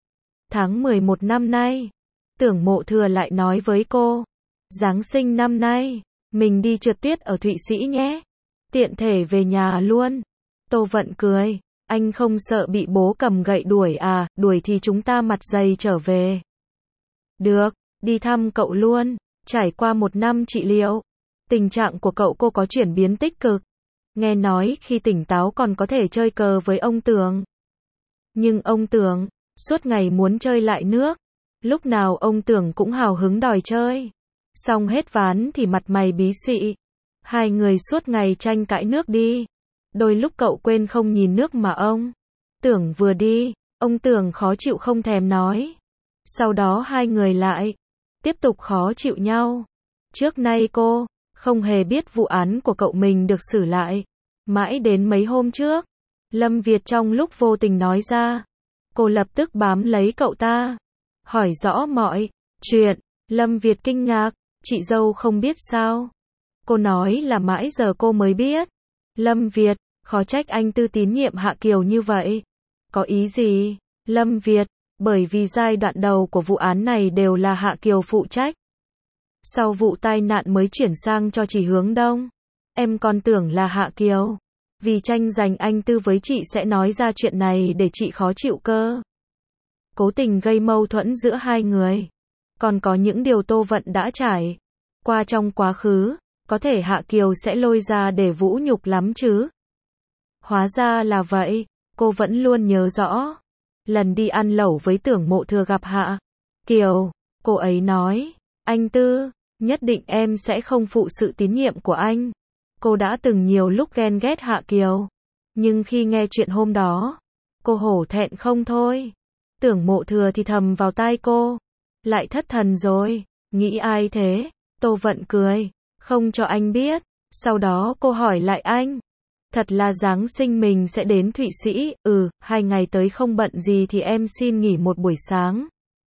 Tháng mười một năm nay, Tưởng Mộ Thừa lại nói với cô, Giáng sinh năm nay, mình đi trượt tuyết ở Thụy Sĩ nhé. Tiện thể về nhà luôn. Tô Vận cười, anh không sợ bị bố cầm gậy đuổi à, đuổi thì chúng ta mặt dày trở về. Được, đi thăm cậu luôn. Trải qua một năm trị liệu, tình trạng của cậu cô có chuyển biến tích cực. Nghe nói khi tỉnh táo còn có thể chơi cờ với ông Tường. Nhưng ông Tường, suốt ngày muốn chơi lại nước. Lúc nào ông Tường cũng hào hứng đòi chơi. Xong hết ván thì mặt mày bí xị. Hai người suốt ngày tranh cãi nước đi. Đôi lúc cậu quên không nhìn nước mà ông Tưởng vừa đi, ông Tường khó chịu không thèm nói. Sau đó hai người lại tiếp tục khó chịu nhau. Trước nay cô không hề biết vụ án của cậu mình được xử lại. Mãi đến mấy hôm trước, Lâm Việt trong lúc vô tình nói ra, cô lập tức bám lấy cậu ta, hỏi rõ mọi chuyện. Lâm Việt kinh ngạc, chị dâu không biết sao? Cô nói là mãi giờ cô mới biết. Lâm Việt, khó trách anh Tư tín nhiệm Hạ Kiều như vậy. Có ý gì? Lâm Việt, bởi vì giai đoạn đầu của vụ án này đều là Hạ Kiều phụ trách. Sau vụ tai nạn mới chuyển sang cho chị Hướng Đông. Em còn tưởng là Hạ Kiều. Vì tranh giành anh Tư với chị sẽ nói ra chuyện này để chị khó chịu cơ. Cố tình gây mâu thuẫn giữa hai người. Còn có những điều Tô Vận đã trải qua trong quá khứ, có thể Hạ Kiều sẽ lôi ra để vũ nhục lắm chứ. Hóa ra là vậy, cô vẫn luôn nhớ rõ. Lần đi ăn lẩu với Tưởng Mộ Thừa gặp Hạ Kiều, cô ấy nói, anh Tư, nhất định em sẽ không phụ sự tín nhiệm của anh. Cô đã từng nhiều lúc ghen ghét Hạ Kiều. Nhưng khi nghe chuyện hôm đó, cô hổ thẹn không thôi. Tưởng Mộ Thừa thì thầm vào tai cô, lại thất thần rồi, nghĩ ai thế? Tô Vận cười, không cho anh biết. Sau đó cô hỏi lại anh, thật là Giáng sinh mình sẽ đến Thụy Sĩ, ừ, hai ngày tới không bận gì thì em xin nghỉ một buổi sáng.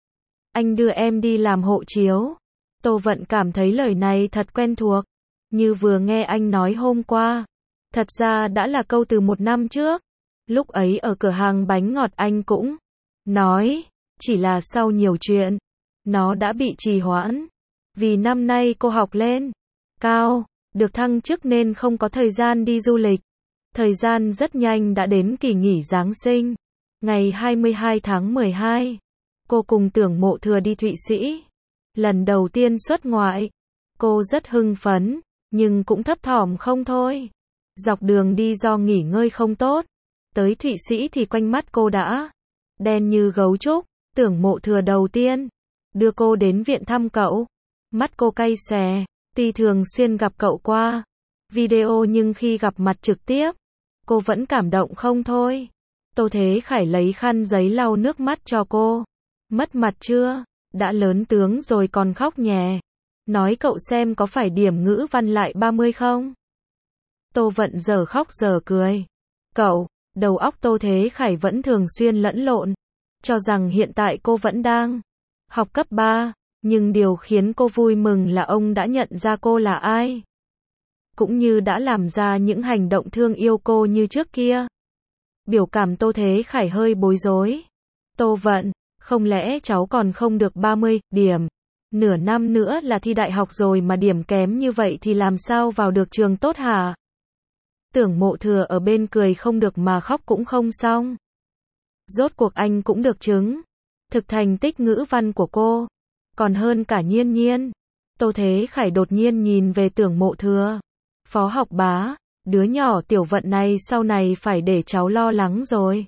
Anh đưa em đi làm hộ chiếu. Tô Vận cảm thấy lời này thật quen thuộc, như vừa nghe anh nói hôm qua. Thật ra đã là câu từ một năm trước. Lúc ấy ở cửa hàng bánh ngọt anh cũng nói, chỉ là sau nhiều chuyện, nó đã bị trì hoãn. Vì năm nay cô học lên cao, được thăng chức nên không có thời gian đi du lịch. Thời gian rất nhanh đã đến kỳ nghỉ Giáng sinh. Ngày hai mươi hai tháng mười hai, cô cùng Tưởng Mộ Thừa đi Thụy Sĩ. Lần đầu tiên xuất ngoại, cô rất hưng phấn, nhưng cũng thấp thỏm không thôi. Dọc đường đi do nghỉ ngơi không tốt, tới Thụy Sĩ thì quanh mắt cô đã đen như gấu trúc. Tưởng Mộ Thừa đầu tiên đưa cô đến viện thăm cậu. Mắt cô cay xè, tuy thường xuyên gặp cậu qua video nhưng khi gặp mặt trực tiếp, cô vẫn cảm động không thôi. Tô Thế Khải lấy khăn giấy lau nước mắt cho cô. Mất mặt chưa? Đã lớn tướng rồi còn khóc nhè. Nói cậu xem có phải điểm ngữ văn lại ba mươi không? Tô Vận giờ khóc giờ cười. Cậu, đầu óc Tô Thế Khải vẫn thường xuyên lẫn lộn. Cho rằng hiện tại cô vẫn đang học cấp ba. Nhưng điều khiến cô vui mừng là ông đã nhận ra cô là ai. Cũng như đã làm ra những hành động thương yêu cô như trước kia. Biểu cảm Tô Thế Khải hơi bối rối. Tô Vận, không lẽ cháu còn không được ba mươi điểm? Nửa năm nữa là thi đại học rồi mà điểm kém như vậy thì làm sao vào được trường tốt hả? Tưởng Mộ Thừa ở bên cười không được mà khóc cũng không xong. Rốt cuộc anh cũng được chứng thực thành tích ngữ văn của cô còn hơn cả Nhiên Nhiên. Tô Thế Khải đột nhiên nhìn về Tưởng Mộ Thừa. Phó học bá, đứa nhỏ Tiểu Vận này sau này phải để cháu lo lắng rồi.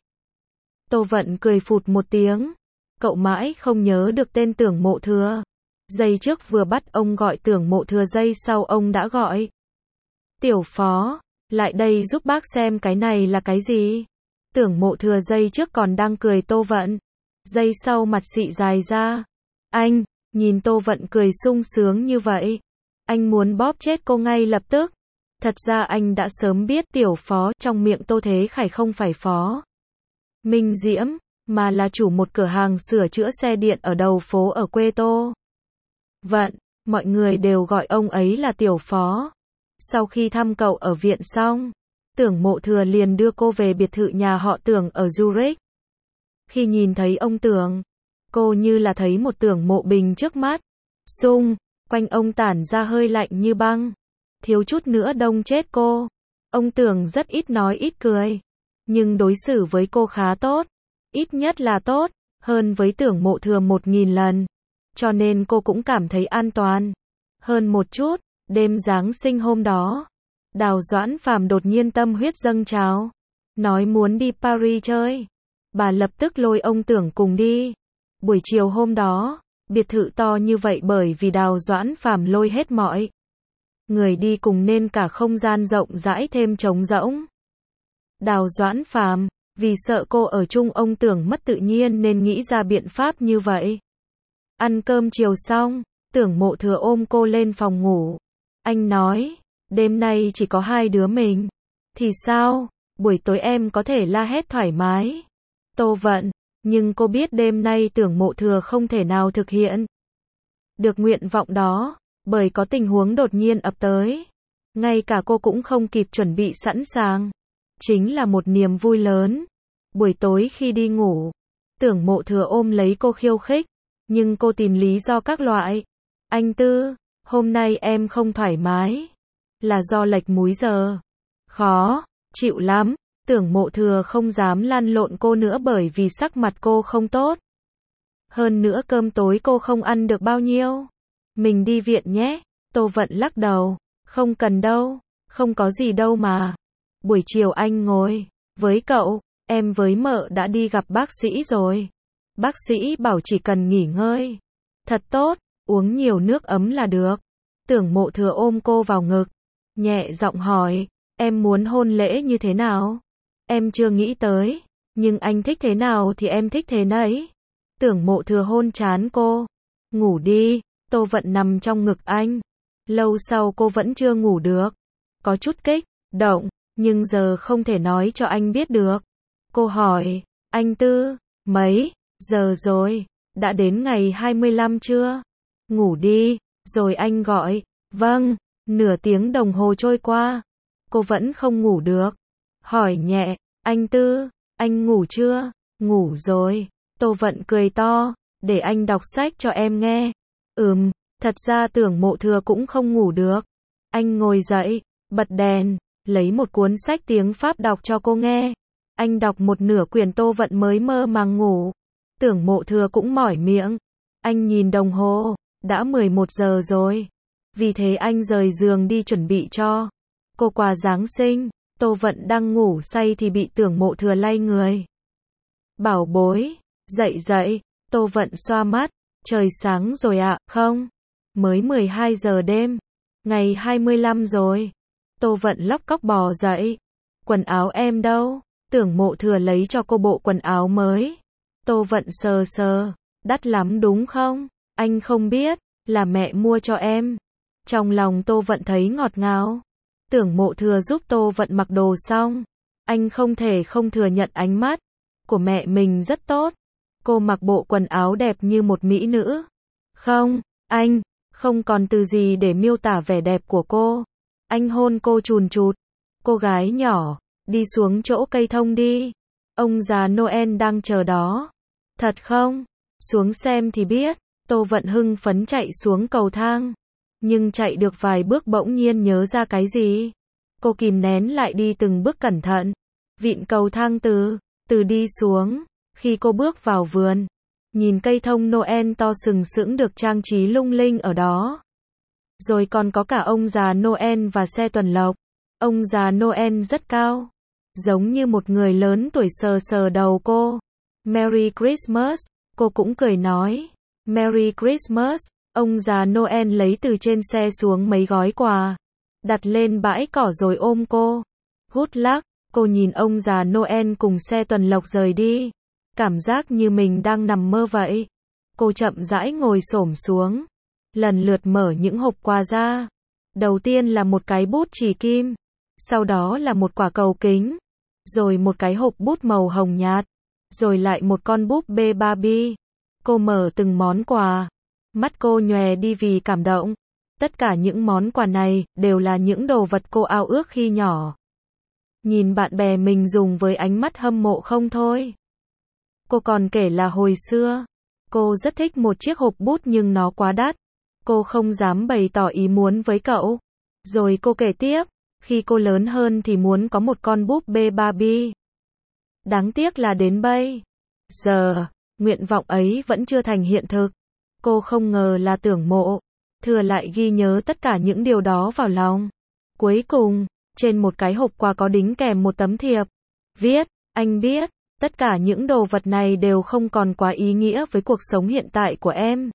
Tô Vận cười phụt một tiếng. Cậu mãi không nhớ được tên Tưởng Mộ Thừa. Giây trước vừa bắt ông gọi Tưởng Mộ Thừa, giây sau ông đã gọi Tiểu Phó, lại đây giúp bác xem cái này là cái gì. Tưởng Mộ Thừa giây trước còn đang cười Tô Vận, giây sau mặt xị dài ra. Anh, nhìn Tô Vận cười sung sướng như vậy, anh muốn bóp chết cô ngay lập tức. Thật ra anh đã sớm biết Tiểu Phó trong miệng Tô Thế Khải không phải Phó Minh Diễm, mà là chủ một cửa hàng sửa chữa xe điện ở đầu phố ở quê Tô Vận. Mọi người đều gọi ông ấy là Tiểu Phó. Sau khi thăm cậu ở viện xong, Tưởng Mộ Thừa liền đưa cô về biệt thự nhà họ Tưởng ở Zurich. Khi nhìn thấy ông Tưởng, cô như là thấy một Tưởng Mộ Bình trước mắt. Xung quanh ông tản ra hơi lạnh như băng, thiếu chút nữa đông chết cô. Ông Tưởng rất ít nói ít cười, nhưng đối xử với cô khá tốt, ít nhất là tốt hơn với Tưởng Mộ Thừa một nghìn lần, cho nên cô cũng cảm thấy an toàn hơn một chút. Đêm Giáng sinh hôm đó, Đào Doãn Phàm đột nhiên tâm huyết dâng trào, nói muốn đi Paris chơi. Bà lập tức lôi ông Tưởng cùng đi. Buổi chiều hôm đó, biệt thự to như vậy bởi vì Đào Doãn Phàm lôi hết mọi người đi cùng nên cả không gian rộng rãi thêm trống rỗng. Đào Doãn Phàm, vì sợ cô ở chung ông Tưởng mất tự nhiên nên nghĩ ra biện pháp như vậy. Ăn cơm chiều xong, Tưởng Mộ Thừa ôm cô lên phòng ngủ. Anh nói, đêm nay chỉ có hai đứa mình. Thì sao, buổi tối em có thể la hét thoải mái. Tô Vận, nhưng cô biết đêm nay Tưởng Mộ Thừa không thể nào thực hiện được nguyện vọng đó, bởi có tình huống đột nhiên ập tới. Ngay cả cô cũng không kịp chuẩn bị sẵn sàng. Chính là một niềm vui lớn. Buổi tối khi đi ngủ, Tưởng Mộ Thừa ôm lấy cô khiêu khích, nhưng cô tìm lý do các loại. Anh Tư, hôm nay em không thoải mái, là do lệch múi giờ. Khó chịu lắm. Tưởng Mộ Thừa không dám lăn lộn cô nữa bởi vì sắc mặt cô không tốt. Hơn nữa cơm tối cô không ăn được bao nhiêu. Mình đi viện nhé. Tô Vận lắc đầu. Không cần đâu. Không có gì đâu mà. Buổi chiều anh ngồi với cậu, em với mợ đã đi gặp bác sĩ rồi. Bác sĩ bảo chỉ cần nghỉ ngơi thật tốt, uống nhiều nước ấm là được. Tưởng Mộ Thừa ôm cô vào ngực, nhẹ giọng hỏi, em muốn hôn lễ như thế nào? Em chưa nghĩ tới, nhưng anh thích thế nào thì em thích thế nấy. Tưởng Mộ Thừa hôn trán cô. Ngủ đi. Tô Vận nằm trong ngực anh. Lâu sau cô vẫn chưa ngủ được. Có chút kích động, nhưng giờ không thể nói cho anh biết được. Cô hỏi, anh Tư, mấy giờ rồi? Đã đến ngày hai mươi lăm chưa? Ngủ đi. Rồi anh gọi, vâng. Nửa tiếng đồng hồ trôi qua, cô vẫn không ngủ được. Hỏi nhẹ, anh Tư, anh ngủ chưa? Ngủ rồi. Tô Vận cười to, để anh đọc sách cho em nghe. Ừm, thật ra Tưởng Mộ Thừa cũng không ngủ được. Anh ngồi dậy, bật đèn, lấy một cuốn sách tiếng Pháp đọc cho cô nghe. Anh đọc một nửa quyển Tô Vận mới mơ màng ngủ. Tưởng Mộ Thừa cũng mỏi miệng. Anh nhìn đồng hồ, đã mười một giờ rồi. Vì thế anh rời giường đi chuẩn bị cho cô quà Giáng sinh. Tô Vận đang ngủ say thì bị Tưởng Mộ Thừa lay người. Bảo bối, dậy dậy. Tô Vận xoa mắt, trời sáng rồi ạ, à? Không, mới mười hai giờ đêm, ngày hai mươi lăm rồi. Tô Vận lóc cóc bò dậy. Quần áo em đâu? Tưởng Mộ Thừa lấy cho cô bộ quần áo mới. Tô Vận sờ sờ, đắt lắm đúng không? Anh không biết, là mẹ mua cho em. Trong lòng Tô Vận thấy ngọt ngào. Tưởng Mộ Thừa giúp Tô Vận mặc đồ xong, anh không thể không thừa nhận ánh mắt của mẹ mình rất tốt. Cô mặc bộ quần áo đẹp như một mỹ nữ. Không, anh, không còn từ gì để miêu tả vẻ đẹp của cô. Anh hôn cô chùn chụt. Cô gái nhỏ, đi xuống chỗ cây thông đi. Ông già Noel đang chờ đó. Thật không? Xuống xem thì biết. Tô Vận hưng phấn chạy xuống cầu thang. Nhưng chạy được vài bước bỗng nhiên nhớ ra cái gì. Cô kìm nén lại đi từng bước cẩn thận. Vịn cầu thang từ, từ đi xuống. Khi cô bước vào vườn, nhìn cây thông Noel to sừng sững được trang trí lung linh ở đó. Rồi còn có cả ông già Noel và xe tuần lộc. Ông già Noel rất cao, giống như một người lớn tuổi sờ sờ đầu cô. Merry Christmas, cô cũng cười nói. Merry Christmas. Ông già Noel lấy từ trên xe xuống mấy gói quà, đặt lên bãi cỏ rồi ôm cô. Good luck. Cô nhìn ông già Noel cùng xe tuần lộc rời đi, cảm giác như mình đang nằm mơ vậy. Cô chậm rãi ngồi xổm xuống, lần lượt mở những hộp quà ra. Đầu tiên là một cái bút chì kim, sau đó là một quả cầu kính, rồi một cái hộp bút màu hồng nhạt, rồi lại một con búp bê Barbie. Cô mở từng món quà, mắt cô nhòe đi vì cảm động. Tất cả những món quà này, đều là những đồ vật cô ao ước khi nhỏ. Nhìn bạn bè mình dùng với ánh mắt hâm mộ không thôi. Cô còn kể là hồi xưa, cô rất thích một chiếc hộp bút nhưng nó quá đắt. Cô không dám bày tỏ ý muốn với cậu. Rồi cô kể tiếp, khi cô lớn hơn thì muốn có một con búp bê Barbie. Đáng tiếc là đến bây giờ, nguyện vọng ấy vẫn chưa thành hiện thực. Cô không ngờ là Tưởng Mộ Thừa lại ghi nhớ tất cả những điều đó vào lòng. Cuối cùng, trên một cái hộp quà có đính kèm một tấm thiệp. Viết, anh biết, tất cả những đồ vật này đều không còn quá ý nghĩa với cuộc sống hiện tại của em.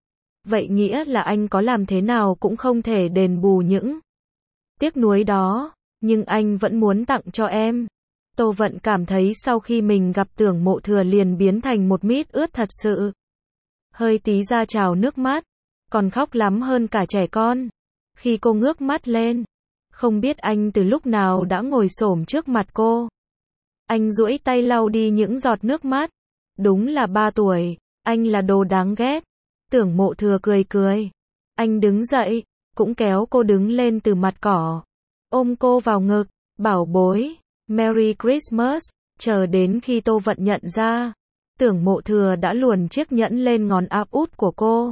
Vậy nghĩa là anh có làm thế nào cũng không thể đền bù những tiếc nuối đó, nhưng anh vẫn muốn tặng cho em. Tô Vận cảm thấy sau khi mình gặp Tưởng Mộ Thừa liền biến thành một mít ướt thật sự. Hơi tí ra trào nước mắt, còn khóc lắm hơn cả trẻ con. Khi cô ngước mắt lên, không biết anh từ lúc nào đã ngồi xổm trước mặt cô. Anh duỗi tay lau đi những giọt nước mắt. Đúng là ba tuổi, anh là đồ đáng ghét. Tưởng Mộ Thừa cười cười. Anh đứng dậy, cũng kéo cô đứng lên từ mặt cỏ. Ôm cô vào ngực, bảo bối, Merry Christmas. Chờ đến khi Tô Vận nhận ra, Tưởng Mộ Thừa đã luồn chiếc nhẫn lên ngón áp út của cô.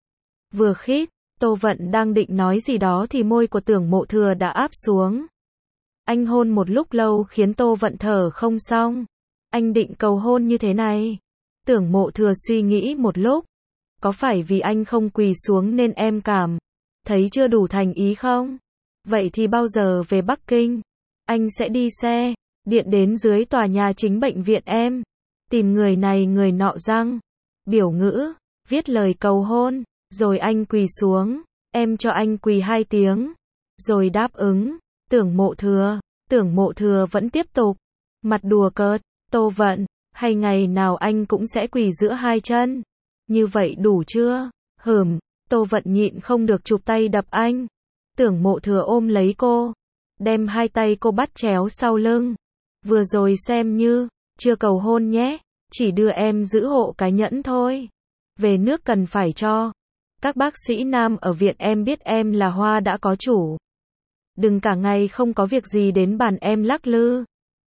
Vừa khít, Tô Vận đang định nói gì đó thì môi của Tưởng Mộ Thừa đã áp xuống. Anh hôn một lúc lâu khiến Tô Vận thở không xong. Anh định cầu hôn như thế này. Tưởng Mộ Thừa suy nghĩ một lúc. Có phải vì anh không quỳ xuống nên em cảm thấy chưa đủ thành ý không? Vậy thì bao giờ về Bắc Kinh? Anh sẽ đi xe điện đến dưới tòa nhà chính bệnh viện em. Tìm người này người nọ răng. Biểu ngữ, viết lời cầu hôn. Rồi anh quỳ xuống. Em cho anh quỳ hai tiếng. Rồi đáp ứng. Tưởng Mộ Thừa. Tưởng Mộ Thừa vẫn tiếp tục. Mặt đùa cợt. Tô Vận, hay ngày nào anh cũng sẽ quỳ giữa hai chân. Như vậy đủ chưa? Hửm. Tô Vận nhịn không được chụp tay đập anh. Tưởng Mộ Thừa ôm lấy cô. Đem hai tay cô bắt chéo sau lưng. Vừa rồi xem như chưa cầu hôn nhé. Chỉ đưa em giữ hộ cái nhẫn thôi. Về nước cần phải cho các bác sĩ nam ở viện em biết em là hoa đã có chủ. Đừng cả ngày không có việc gì đến bàn em lắc lư.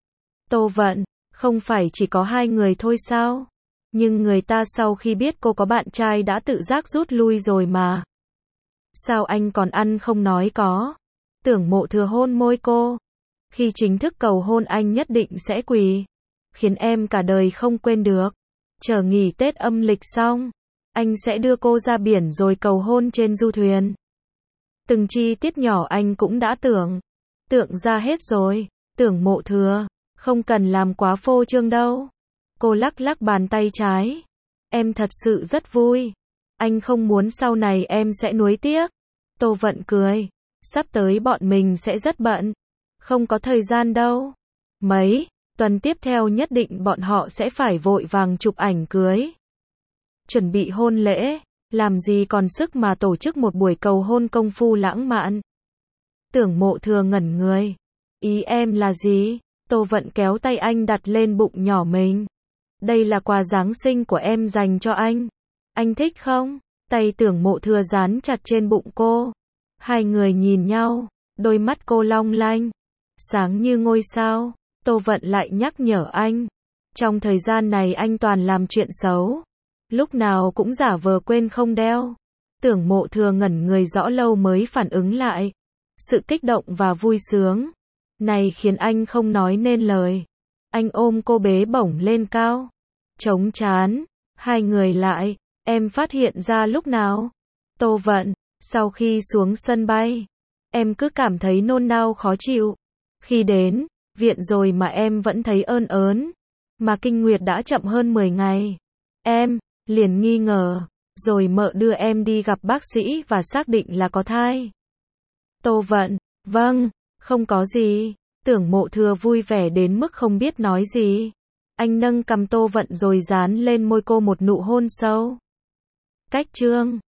Tô Vận, không phải chỉ có hai người thôi sao? Nhưng người ta sau khi biết cô có bạn trai đã tự giác rút lui rồi mà. Sao anh còn ăn không nói có? Tưởng Mộ Thừa hôn môi cô. Khi chính thức cầu hôn anh nhất định sẽ quỳ. Khiến em cả đời không quên được. Chờ nghỉ Tết âm lịch xong, anh sẽ đưa cô ra biển rồi cầu hôn trên du thuyền. Từng chi tiết nhỏ anh cũng đã tưởng tượng ra hết rồi. Tưởng Mộ Thừa, không cần làm quá phô trương đâu. Cô lắc lắc bàn tay trái. Em thật sự rất vui. Anh không muốn sau này em sẽ nuối tiếc. Tô Vận cười. Sắp tới bọn mình sẽ rất bận. Không có thời gian đâu. Mấy tuần tiếp theo nhất định bọn họ sẽ phải vội vàng chụp ảnh cưới. Chuẩn bị hôn lễ. Làm gì còn sức mà tổ chức một buổi cầu hôn công phu lãng mạn. Tưởng Mộ Thừa ngẩn người. Ý em là gì? Tô Vận kéo tay anh đặt lên bụng nhỏ mình. Đây là quà Giáng sinh của em dành cho anh. Anh thích không? Tay Tưởng Mộ Thừa dán chặt trên bụng cô. Hai người nhìn nhau, đôi mắt cô long lanh, sáng như ngôi sao. Tô Vận lại nhắc nhở anh. Trong thời gian này anh toàn làm chuyện xấu. Lúc nào cũng giả vờ quên không đeo. Tưởng Mộ Thừa ngẩn người rõ lâu mới phản ứng lại. Sự kích động và vui sướng này khiến anh không nói nên lời. Anh ôm cô bế bổng lên cao. Trống chán. Hai người lại. Em phát hiện ra lúc nào? Tô Vận, sau khi xuống sân bay, em cứ cảm thấy nôn nao khó chịu. Khi đến viện rồi mà em vẫn thấy ơn ớn. Mà kinh nguyệt đã chậm hơn mười ngày. Em liền nghi ngờ. Rồi mợ đưa em đi gặp bác sĩ và xác định là có thai. Tô Vận, vâng, không có gì. Tưởng Mộ Thừa vui vẻ đến mức không biết nói gì. Anh nâng cằm Tô Vận rồi dán lên môi cô một nụ hôn sâu. Cách chương